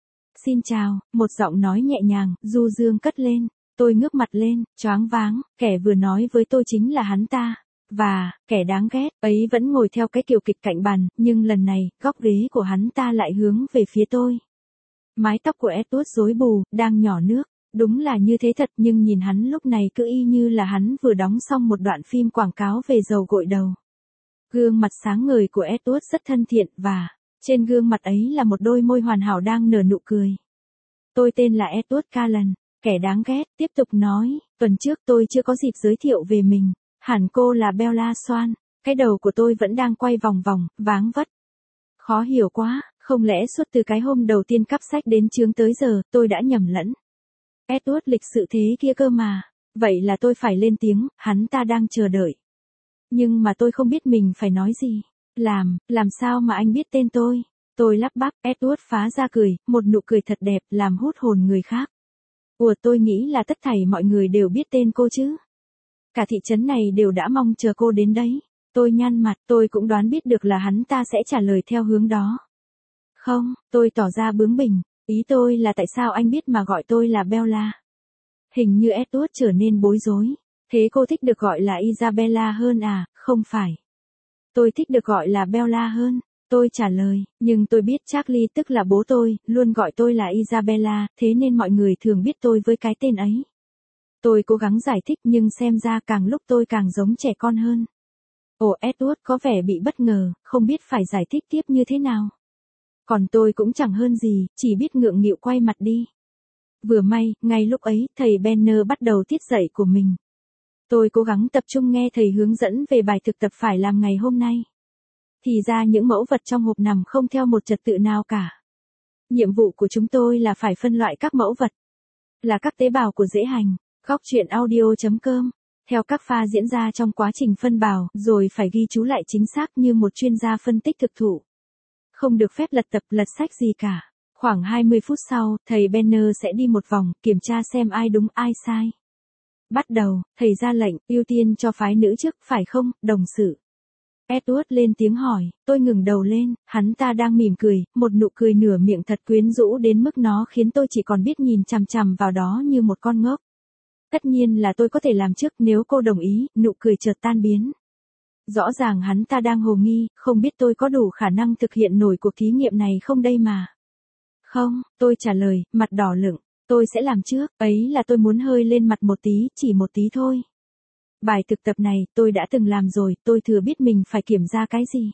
Xin chào, một giọng nói nhẹ nhàng, du dương cất lên. Tôi ngước mặt lên, choáng váng, kẻ vừa nói với tôi chính là hắn ta. Và, kẻ đáng ghét, ấy vẫn ngồi theo cái kiểu kịch cạnh bàn, nhưng lần này, góc ghế của hắn ta lại hướng về phía tôi. Mái tóc của Edward rối bù, đang nhỏ nước. Đúng là như thế thật, nhưng nhìn hắn lúc này cứ y như là hắn vừa đóng xong một đoạn phim quảng cáo về dầu gội đầu. Gương mặt sáng ngời của Edward rất thân thiện, và trên gương mặt ấy là một đôi môi hoàn hảo đang nở nụ cười. Tôi tên là Edward Cullen, kẻ đáng ghét, tiếp tục nói, tuần trước tôi chưa có dịp giới thiệu về mình, hẳn cô là Bella Swan, cái đầu của tôi vẫn đang quay vòng vòng, váng vất. Khó hiểu quá, không lẽ suốt từ cái hôm đầu tiên cắp sách đến chướng tới giờ, tôi đã nhầm lẫn. Edward lịch sự thế kia cơ mà, vậy là tôi phải lên tiếng, hắn ta đang chờ đợi. Nhưng mà tôi không biết mình phải nói gì. Làm, làm sao mà anh biết tên tôi? Tôi lắp bắp, Edward phá ra cười, một nụ cười thật đẹp, làm hút hồn người khác. Ủa, tôi nghĩ là tất thảy mọi người đều biết tên cô chứ. Cả thị trấn này đều đã mong chờ cô đến đấy. Tôi nhăn mặt, tôi cũng đoán biết được là hắn ta sẽ trả lời theo hướng đó. Không, tôi tỏ ra bướng bỉnh. Ý tôi là tại sao anh biết mà gọi tôi là Bella? Hình như Edward trở nên bối rối. Thế cô thích được gọi là Isabella hơn à? Không phải. Tôi thích được gọi là Bella hơn. Tôi trả lời, nhưng tôi biết Charlie tức là bố tôi, luôn gọi tôi là Isabella, thế nên mọi người thường biết tôi với cái tên ấy. Tôi cố gắng giải thích nhưng xem ra càng lúc tôi càng giống trẻ con hơn. Ồ, Edward có vẻ bị bất ngờ, không biết phải giải thích tiếp như thế nào. Còn tôi cũng chẳng hơn gì, chỉ biết ngượng nghịu quay mặt đi. Vừa may, ngay lúc ấy, thầy Benner bắt đầu tiết dạy của mình. Tôi cố gắng tập trung nghe thầy hướng dẫn về bài thực tập phải làm ngày hôm nay. Thì ra những mẫu vật trong hộp nằm không theo một trật tự nào cả. Nhiệm vụ của chúng tôi là phải phân loại các mẫu vật. Là các tế bào của rễ hành. Góc truyện audio chấm com. Theo các pha diễn ra trong quá trình phân bào, rồi phải ghi chú lại chính xác như một chuyên gia phân tích thực thụ. Không được phép lật tập, lật sách gì cả. Khoảng hai mươi phút sau, thầy Benner sẽ đi một vòng, kiểm tra xem ai đúng ai sai. Bắt đầu, thầy ra lệnh, ưu tiên cho phái nữ trước, phải không, đồng sự? Edward lên tiếng hỏi, tôi ngừng đầu lên, hắn ta đang mỉm cười, một nụ cười nửa miệng thật quyến rũ đến mức nó khiến tôi chỉ còn biết nhìn chằm chằm vào đó như một con ngốc. Tất nhiên là tôi có thể làm trước nếu cô đồng ý, nụ cười chợt tan biến. Rõ ràng hắn ta đang hồ nghi, không biết tôi có đủ khả năng thực hiện nổi cuộc thí nghiệm này không đây mà. Không, tôi trả lời, mặt đỏ lửng, tôi sẽ làm trước, ấy là tôi muốn hơi lên mặt một tí, chỉ một tí thôi. Bài thực tập này, tôi đã từng làm rồi, tôi thừa biết mình phải kiểm ra cái gì.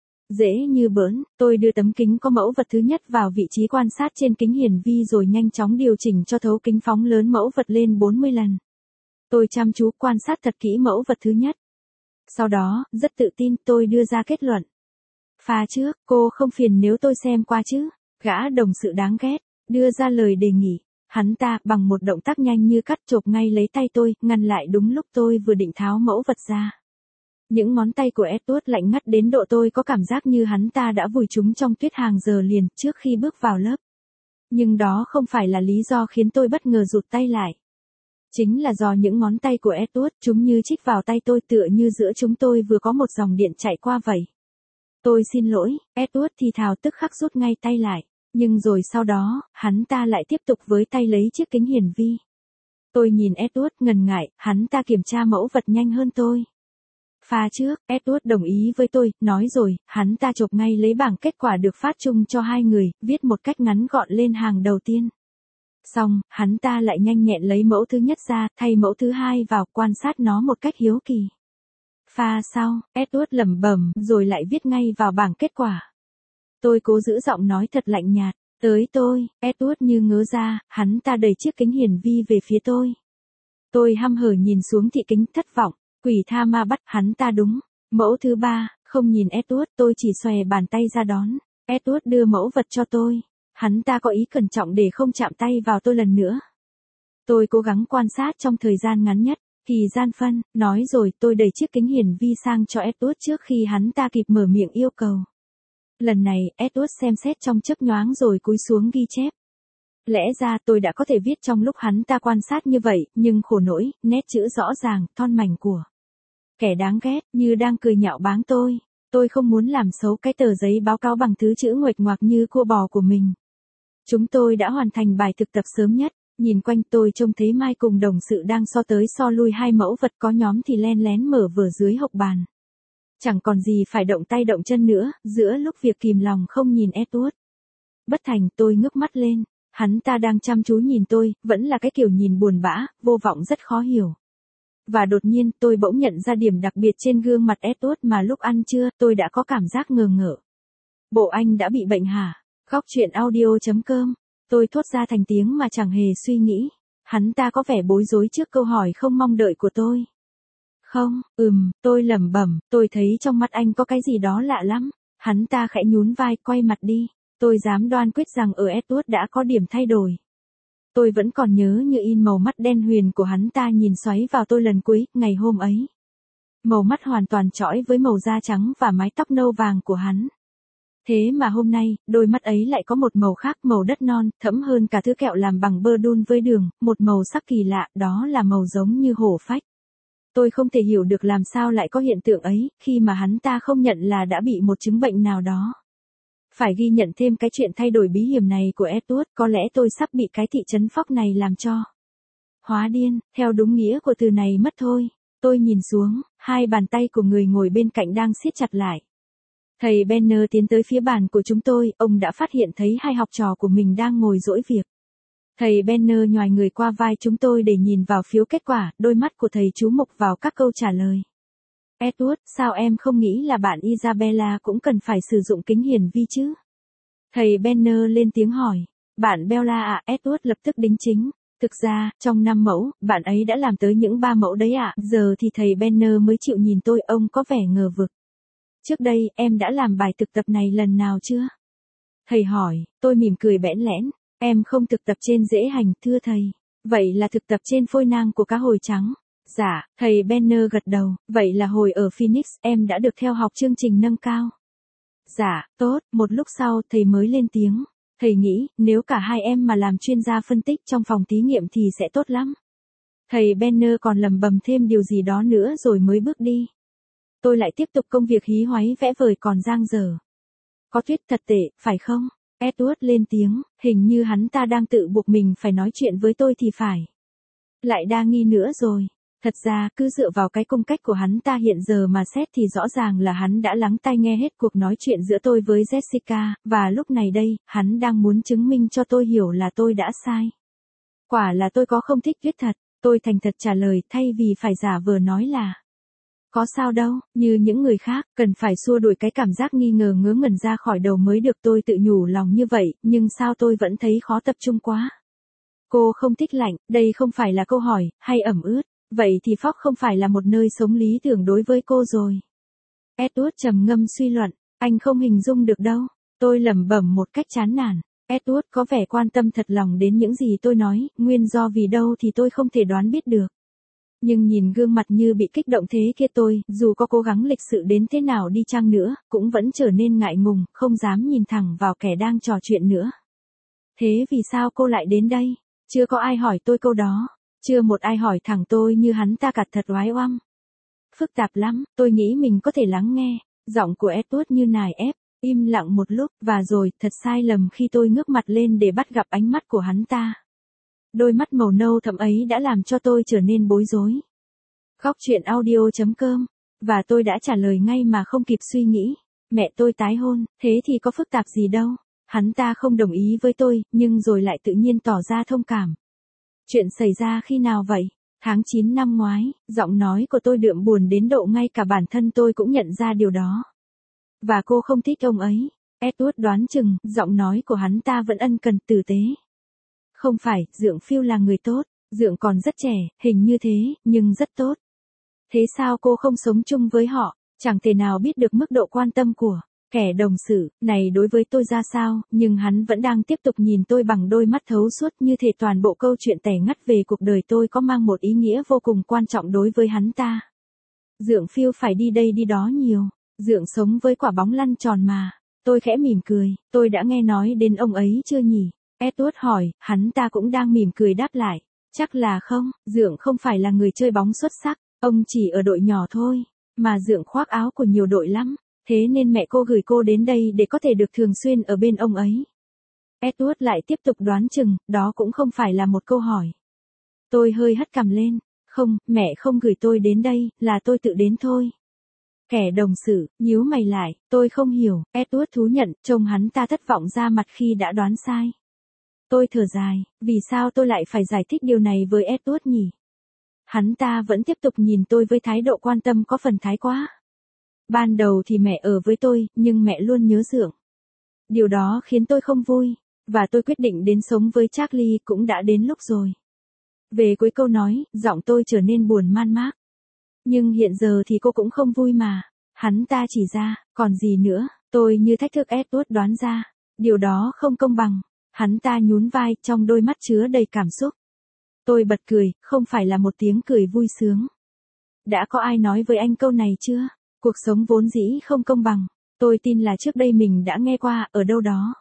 Dễ như bỡn, tôi đưa tấm kính có mẫu vật thứ nhất vào vị trí quan sát trên kính hiển vi rồi nhanh chóng điều chỉnh cho thấu kính phóng lớn mẫu vật lên bốn mươi lần. Tôi chăm chú quan sát thật kỹ mẫu vật thứ nhất. Sau đó, rất tự tin, tôi đưa ra kết luận. Pha trước, cô không phiền nếu tôi xem qua chứ? Gã đồng sự đáng ghét, đưa ra lời đề nghị. Hắn ta, bằng một động tác nhanh như cắt chộp ngay lấy tay tôi, ngăn lại đúng lúc tôi vừa định tháo mẫu vật ra. Những ngón tay của Edward lạnh ngắt đến độ tôi có cảm giác như hắn ta đã vùi chúng trong tuyết hàng giờ liền trước khi bước vào lớp. Nhưng đó không phải là lý do khiến tôi bất ngờ rụt tay lại. Chính là do những ngón tay của Edward, chúng như chích vào tay tôi tựa như giữa chúng tôi vừa có một dòng điện chạy qua vậy. Tôi xin lỗi, Edward thì thào tức khắc rút ngay tay lại. Nhưng rồi sau đó, hắn ta lại tiếp tục với tay lấy chiếc kính hiển vi. Tôi nhìn Edward ngần ngại, hắn ta kiểm tra mẫu vật nhanh hơn tôi. Pha trước, Edward đồng ý với tôi, nói rồi, hắn ta chộp ngay lấy bảng kết quả được phát chung cho hai người, viết một cách ngắn gọn lên hàng đầu tiên. Xong, hắn ta lại nhanh nhẹn lấy mẫu thứ nhất ra, thay mẫu thứ hai vào, quan sát nó một cách hiếu kỳ. Pha sau, Edward lẩm bẩm, rồi lại viết ngay vào bảng kết quả. Tôi cố giữ giọng nói thật lạnh nhạt, tới tôi, Edward như ngớ ra, hắn ta đẩy chiếc kính hiển vi về phía tôi. Tôi hăm hở nhìn xuống thị kính thất vọng, quỷ tha ma bắt, hắn ta đúng. Mẫu thứ ba, không nhìn Edward, tôi chỉ xòe bàn tay ra đón. Edward đưa mẫu vật cho tôi. Hắn ta có ý cẩn trọng để không chạm tay vào tôi lần nữa. Tôi cố gắng quan sát trong thời gian ngắn nhất, thì gian phân, nói rồi tôi đẩy chiếc kính hiển vi sang cho Edward trước khi hắn ta kịp mở miệng yêu cầu. Lần này, Edward xem xét trong chớp nhoáng rồi cúi xuống ghi chép. Lẽ ra tôi đã có thể viết trong lúc hắn ta quan sát như vậy, nhưng khổ nỗi, nét chữ rõ ràng, thon mảnh của Kẻ đáng ghét, như đang cười nhạo báng tôi. Tôi không muốn làm xấu cái tờ giấy báo cáo bằng thứ chữ nguệch ngoạc như cua bò của mình. Chúng tôi đã hoàn thành bài thực tập sớm nhất. Nhìn quanh tôi trông thấy Mai cùng đồng sự đang so tới so lui hai mẫu vật, có nhóm thì len lén mở vở dưới hộc bàn. Chẳng còn gì phải động tay động chân nữa, giữa lúc việc kìm lòng không nhìn Edward. Bất thành, tôi ngước mắt lên, hắn ta đang chăm chú nhìn tôi, vẫn là cái kiểu nhìn buồn bã, vô vọng rất khó hiểu. Và đột nhiên tôi bỗng nhận ra điểm đặc biệt trên gương mặt Edward mà lúc ăn trưa tôi đã có cảm giác ngờ ngợ. Bộ anh đã bị bệnh hả? Góc truyện audio chấm com. Tôi thốt ra thành tiếng mà chẳng hề suy nghĩ. Hắn ta có vẻ bối rối trước câu hỏi không mong đợi của tôi. Không, ừm, tôi lẩm bẩm, tôi thấy trong mắt anh có cái gì đó lạ lắm. Hắn ta khẽ nhún vai, quay mặt đi. Tôi dám đoan quyết rằng ở Edward đã có điểm thay đổi. Tôi vẫn còn nhớ như in màu mắt đen huyền của hắn ta nhìn xoáy vào tôi lần cuối, ngày hôm ấy. Màu mắt hoàn toàn chói với màu da trắng và mái tóc nâu vàng của hắn. Thế mà hôm nay, đôi mắt ấy lại có một màu khác, màu đất non, thẫm hơn cả thứ kẹo làm bằng bơ đun với đường, một màu sắc kỳ lạ, đó là màu giống như hổ phách. Tôi không thể hiểu được làm sao lại có hiện tượng ấy, khi mà hắn ta không nhận là đã bị một chứng bệnh nào đó. Phải ghi nhận thêm cái chuyện thay đổi bí hiểm này của Edward, có lẽ tôi sắp bị cái thị trấn phóc này làm cho hóa điên, theo đúng nghĩa của từ này mất thôi. Tôi nhìn xuống, hai bàn tay của người ngồi bên cạnh đang siết chặt lại. Thầy Benner tiến tới phía bàn của chúng tôi, ông đã phát hiện thấy hai học trò của mình đang ngồi dỗi việc. Thầy Benner nhoài người qua vai chúng tôi để nhìn vào phiếu kết quả, đôi mắt của thầy chú mục vào các câu trả lời. Edward, sao em không nghĩ là bạn Isabella cũng cần phải sử dụng kính hiển vi chứ? Thầy Benner lên tiếng hỏi. Bạn Bella à? Edward lập tức đính chính. Thực ra, trong năm mẫu, bạn ấy đã làm tới những ba mẫu đấy ạ. À. Giờ thì thầy Benner mới chịu nhìn tôi, ông có vẻ ngờ vực. Trước đây, em đã làm bài thực tập này lần nào chưa? Thầy hỏi, tôi mỉm cười bẽn lẽn. Em không thực tập trên dễ hành, thưa thầy. Vậy là thực tập trên phôi nang của cá hồi trắng. Dạ, thầy Benner gật đầu, vậy là hồi ở Phoenix, em đã được theo học chương trình nâng cao. Dạ, tốt, một lúc sau, thầy mới lên tiếng. Thầy nghĩ, nếu cả hai em mà làm chuyên gia phân tích trong phòng thí nghiệm thì sẽ tốt lắm. Thầy Benner còn lẩm bẩm thêm điều gì đó nữa rồi mới bước đi. Tôi lại tiếp tục công việc hí hoáy vẽ vời còn dang dở. Có tuyết thật tệ, phải không? Edward lên tiếng, hình như hắn ta đang tự buộc mình phải nói chuyện với tôi thì phải. Lại đa nghi nữa rồi. Thật ra, cứ dựa vào cái cung cách của hắn ta hiện giờ mà xét thì rõ ràng là hắn đã lắng tai nghe hết cuộc nói chuyện giữa tôi với Jessica, và lúc này đây, hắn đang muốn chứng minh cho tôi hiểu là tôi đã sai. Quả là tôi có không thích viết thật, tôi thành thật trả lời thay vì phải giả vờ nói là. Có sao đâu, như những người khác, cần phải xua đuổi cái cảm giác nghi ngờ ngớ ngẩn ra khỏi đầu mới được, tôi tự nhủ lòng như vậy, nhưng sao tôi vẫn thấy khó tập trung quá. Cô không thích lạnh, đây không phải là câu hỏi, hay ẩm ướt. Vậy thì Phóc không phải là một nơi sống lý tưởng đối với cô rồi. Edward trầm ngâm suy luận, anh không hình dung được đâu. Tôi lẩm bẩm một cách chán nản. Edward có vẻ quan tâm thật lòng đến những gì tôi nói, nguyên do vì đâu thì tôi không thể đoán biết được. Nhưng nhìn gương mặt như bị kích động thế kia tôi, dù có cố gắng lịch sự đến thế nào đi chăng nữa, cũng vẫn trở nên ngại ngùng, không dám nhìn thẳng vào kẻ đang trò chuyện nữa. Thế vì sao cô lại đến đây? Chưa có ai hỏi tôi câu đó. Chưa một ai hỏi thẳng tôi như hắn ta cả, thật oái oăm. Phức tạp lắm, tôi nghĩ mình có thể lắng nghe. Giọng của Edward như nài ép, im lặng một lúc, và rồi, thật sai lầm khi tôi ngước mặt lên để bắt gặp ánh mắt của hắn ta. Đôi mắt màu nâu thẫm ấy đã làm cho tôi trở nên bối rối. Góc truyện audio chấm com. Và tôi đã trả lời ngay mà không kịp suy nghĩ. Mẹ tôi tái hôn, thế thì có phức tạp gì đâu. Hắn ta không đồng ý với tôi, nhưng rồi lại tự nhiên tỏ ra thông cảm. Chuyện xảy ra khi nào vậy? Tháng chín năm ngoái, giọng nói của tôi đượm buồn đến độ ngay cả bản thân tôi cũng nhận ra điều đó. Và cô không thích ông ấy. Edward đoán chừng, giọng nói của hắn ta vẫn ân cần tử tế. Không phải, Dượng Phil là người tốt, Dượng còn rất trẻ, hình như thế, nhưng rất tốt. Thế sao cô không sống chung với họ? Chẳng thể nào biết được mức độ quan tâm của kẻ đồng sự này đối với tôi ra sao, nhưng hắn vẫn đang tiếp tục nhìn tôi bằng đôi mắt thấu suốt, như thể toàn bộ câu chuyện tẻ ngắt về cuộc đời tôi có mang một ý nghĩa vô cùng quan trọng đối với hắn ta. Dượng Phil phải đi đây đi đó nhiều. Dượng sống với quả bóng lăn tròn mà. Tôi khẽ mỉm cười, tôi đã nghe nói đến ông ấy chưa nhỉ? Edward hỏi, hắn ta cũng đang mỉm cười đáp lại. Chắc là không, Dượng không phải là người chơi bóng xuất sắc. Ông chỉ ở đội nhỏ thôi, mà Dượng khoác áo của nhiều đội lắm, thế nên mẹ cô gửi cô đến đây để có thể được thường xuyên ở bên ông ấy. Edward lại tiếp tục đoán chừng, đó cũng không phải là một câu hỏi. Tôi hơi hất cằm lên, không, mẹ không gửi tôi đến đây, là tôi tự đến thôi. Kẻ đồng sự, nhíu mày lại, tôi không hiểu, Edward thú nhận, trông hắn ta thất vọng ra mặt khi đã đoán sai. Tôi thở dài, vì sao tôi lại phải giải thích điều này với Edward nhỉ? Hắn ta vẫn tiếp tục nhìn tôi với thái độ quan tâm có phần thái quá. Ban đầu thì mẹ ở với tôi, nhưng mẹ luôn nhớ Dượng. Điều đó khiến tôi không vui, và tôi quyết định đến sống với Charlie cũng đã đến lúc rồi. Về cuối câu nói, giọng tôi trở nên buồn man mác. Nhưng hiện giờ thì cô cũng không vui mà. Hắn ta chỉ ra, còn gì nữa, tôi như thách thức Edward đoán ra. Điều đó không công bằng. Hắn ta nhún vai, trong đôi mắt chứa đầy cảm xúc. Tôi bật cười, không phải là một tiếng cười vui sướng. Đã có ai nói với anh câu này chưa? Cuộc sống vốn dĩ không công bằng. Tôi tin là trước đây mình đã nghe qua ở đâu đó.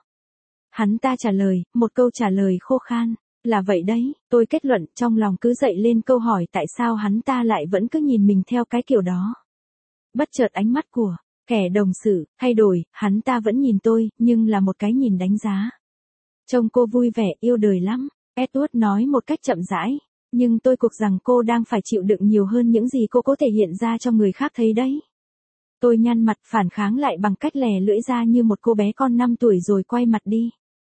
Hắn ta trả lời, một câu trả lời khô khan. Là vậy đấy, tôi kết luận, trong lòng cứ dậy lên câu hỏi tại sao hắn ta lại vẫn cứ nhìn mình theo cái kiểu đó. Bất chợt ánh mắt của kẻ đồng sự thay đổi, hắn ta vẫn nhìn tôi, nhưng là một cái nhìn đánh giá. Trông cô vui vẻ, yêu đời lắm, Edward nói một cách chậm rãi, nhưng tôi cuộc rằng cô đang phải chịu đựng nhiều hơn những gì cô có thể hiện ra cho người khác thấy đấy. Tôi nhăn mặt phản kháng lại bằng cách lè lưỡi ra như một cô bé con năm tuổi rồi quay mặt đi.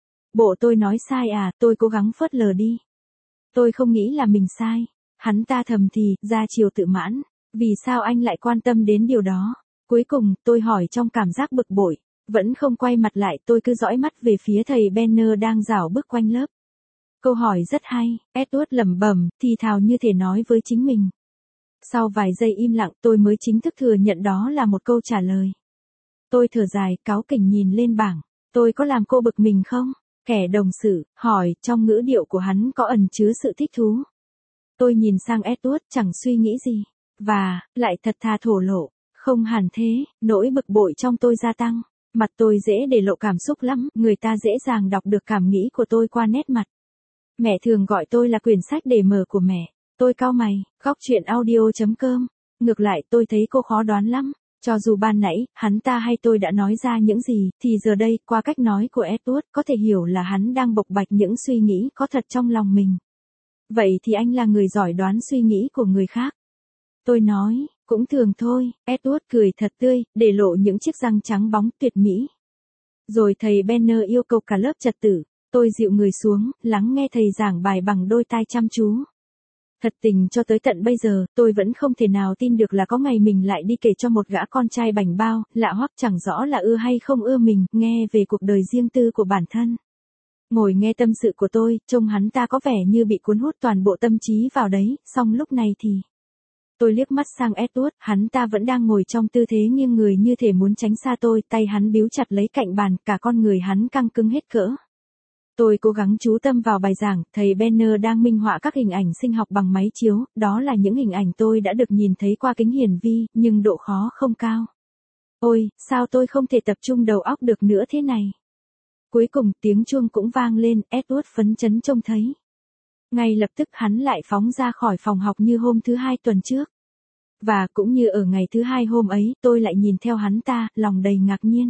Bộ tôi nói sai à, tôi cố gắng phớt lờ đi. Tôi không nghĩ là mình sai. Hắn ta thầm thì, ra chiều tự mãn. Vì sao anh lại quan tâm đến điều đó? Cuối cùng, tôi hỏi trong cảm giác bực bội. Vẫn không quay mặt lại, tôi cứ dõi mắt về phía thầy Benner đang rảo bước quanh lớp. Câu hỏi rất hay, Edward lẩm bẩm, thì thào như thể nói với chính mình. Sau vài giây im lặng, tôi mới chính thức thừa nhận đó là một câu trả lời. Tôi thở dài, cáu kỉnh nhìn lên bảng. Tôi có làm cô bực mình không? Kẻ đồng sự, hỏi, trong ngữ điệu của hắn có ẩn chứa sự thích thú. Tôi nhìn sang Edward, chẳng suy nghĩ gì. Và, lại thật thà thổ lộ. Không hẳn thế, nỗi bực bội trong tôi gia tăng. Mặt tôi dễ để lộ cảm xúc lắm, người ta dễ dàng đọc được cảm nghĩ của tôi qua nét mặt. Mẹ thường gọi tôi là quyển sách để mở của mẹ. Tôi cau mày, góc chuyện audio chấm com. Ngược lại, tôi thấy cô khó đoán lắm. Cho dù ban nãy, hắn ta hay tôi đã nói ra những gì, thì giờ đây, qua cách nói của Edward, có thể hiểu là hắn đang bộc bạch những suy nghĩ có thật trong lòng mình. Vậy thì anh là người giỏi đoán suy nghĩ của người khác. Tôi nói, cũng thường thôi, Edward cười thật tươi, để lộ những chiếc răng trắng bóng tuyệt mỹ. Rồi thầy Benner yêu cầu cả lớp trật tự, tôi dịu người xuống, lắng nghe thầy giảng bài bằng đôi tai chăm chú. Thật tình cho tới tận bây giờ, tôi vẫn không thể nào tin được là có ngày mình lại đi kể cho một gã con trai bảnh bao, lạ hoắc chẳng rõ là ưa hay không ưa mình, nghe về cuộc đời riêng tư của bản thân. Ngồi nghe tâm sự của tôi, trông hắn ta có vẻ như bị cuốn hút toàn bộ tâm trí vào đấy, song lúc này thì... Tôi liếc mắt sang Edward, hắn ta vẫn đang ngồi trong tư thế nghiêng người như thể muốn tránh xa tôi, tay hắn bíu chặt lấy cạnh bàn, cả con người hắn căng cứng hết cỡ. Tôi cố gắng chú tâm vào bài giảng, thầy Benner đang minh họa các hình ảnh sinh học bằng máy chiếu, đó là những hình ảnh tôi đã được nhìn thấy qua kính hiển vi, nhưng độ khó không cao. Ôi, sao tôi không thể tập trung đầu óc được nữa thế này? Cuối cùng tiếng chuông cũng vang lên, Edward phấn chấn trông thấy. Ngay lập tức hắn lại phóng ra khỏi phòng học như hôm thứ hai tuần trước. Và cũng như ở ngày thứ hai hôm ấy, tôi lại nhìn theo hắn ta, lòng đầy ngạc nhiên.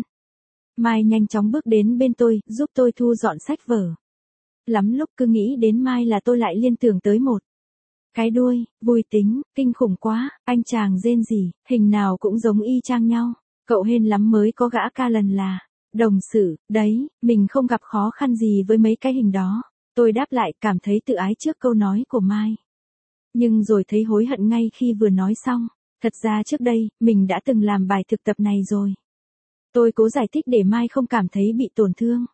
Mai nhanh chóng bước đến bên tôi, giúp tôi thu dọn sách vở. Lắm lúc cứ nghĩ đến Mai là tôi lại liên tưởng tới một cái đuôi, vui tính, kinh khủng quá, anh chàng rên rỉ, hình nào cũng giống y chang nhau. Cậu hên lắm mới có gã ca lần là đồng sự, đấy, mình không gặp khó khăn gì với mấy cái hình đó. Tôi đáp lại, cảm thấy tự ái trước câu nói của Mai. Nhưng rồi thấy hối hận ngay khi vừa nói xong. Thật ra trước đây, mình đã từng làm bài thực tập này rồi. Tôi cố giải thích để Mai không cảm thấy bị tổn thương.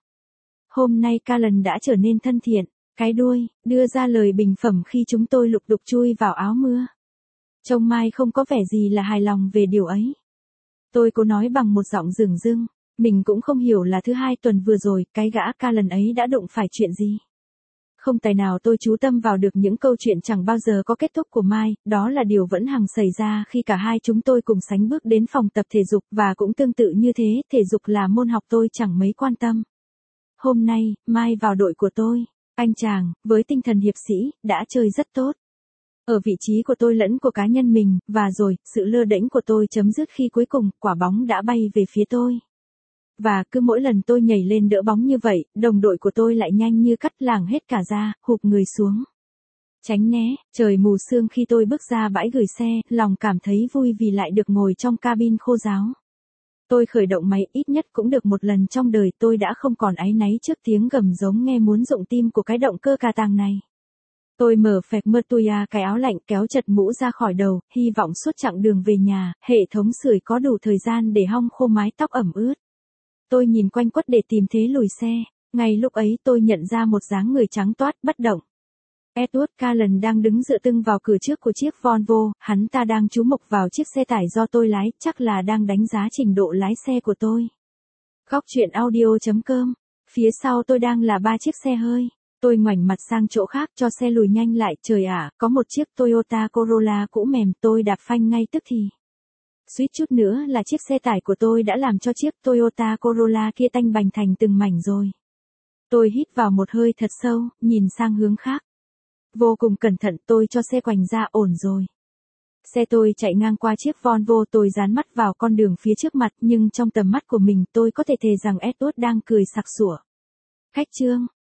Hôm nay Callan đã trở nên thân thiện, cái đuôi, đưa ra lời bình phẩm khi chúng tôi lục đục chui vào áo mưa. Trông Mai không có vẻ gì là hài lòng về điều ấy. Tôi cố nói bằng một giọng dửng dưng, mình cũng không hiểu là thứ hai tuần vừa rồi, cái gã Callan ấy đã đụng phải chuyện gì. Không tài nào tôi chú tâm vào được những câu chuyện chẳng bao giờ có kết thúc của Mai, đó là điều vẫn hằng xảy ra khi cả hai chúng tôi cùng sánh bước đến phòng tập thể dục, và cũng tương tự như thế, thể dục là môn học tôi chẳng mấy quan tâm. Hôm nay, Mai vào đội của tôi, anh chàng, với tinh thần hiệp sĩ, đã chơi rất tốt. Ở vị trí của tôi lẫn của cá nhân mình, và rồi, sự lơ đễnh của tôi chấm dứt khi cuối cùng, quả bóng đã bay về phía tôi. Và cứ mỗi lần tôi nhảy lên đỡ bóng như vậy, đồng đội của tôi lại nhanh như cắt lảng hết cả ra, hụp người xuống. Tránh né, trời mù sương khi tôi bước ra bãi gửi xe, lòng cảm thấy vui vì lại được ngồi trong cabin khô ráo. Tôi khởi động máy ít nhất cũng được một lần trong đời, tôi đã không còn áy náy trước tiếng gầm giống nghe muốn rụng tim của cái động cơ cà tàng này. Tôi mở phẹt mơ tuya cái áo lạnh kéo chật mũ ra khỏi đầu, hy vọng suốt chặng đường về nhà, hệ thống sưởi có đủ thời gian để hong khô mái tóc ẩm ướt. Tôi nhìn quanh quất để tìm thế lùi xe, ngay lúc ấy tôi nhận ra một dáng người trắng toát bất động. Edward Cullen đang đứng dựa lưng vào cửa trước của chiếc Volvo, hắn ta đang chú mục vào chiếc xe tải do tôi lái, chắc là đang đánh giá trình độ lái xe của tôi. Góc chuyện audio chấm com. Phía sau tôi đang là ba chiếc xe hơi. Tôi ngoảnh mặt sang chỗ khác cho xe lùi nhanh lại, trời ạ, có một chiếc Toyota Corolla cũ mềm, tôi đạp phanh ngay tức thì. Suýt chút nữa là chiếc xe tải của tôi đã làm cho chiếc Toyota Corolla kia tanh bành thành từng mảnh rồi. Tôi hít vào một hơi thật sâu, nhìn sang hướng khác. Vô cùng cẩn thận tôi cho xe quành ra, ổn rồi. Xe tôi chạy ngang qua chiếc Volvo, tôi dán mắt vào con đường phía trước mặt, nhưng trong tầm mắt của mình tôi có thể thề rằng Edward đang cười sặc sủa. Khách Trương,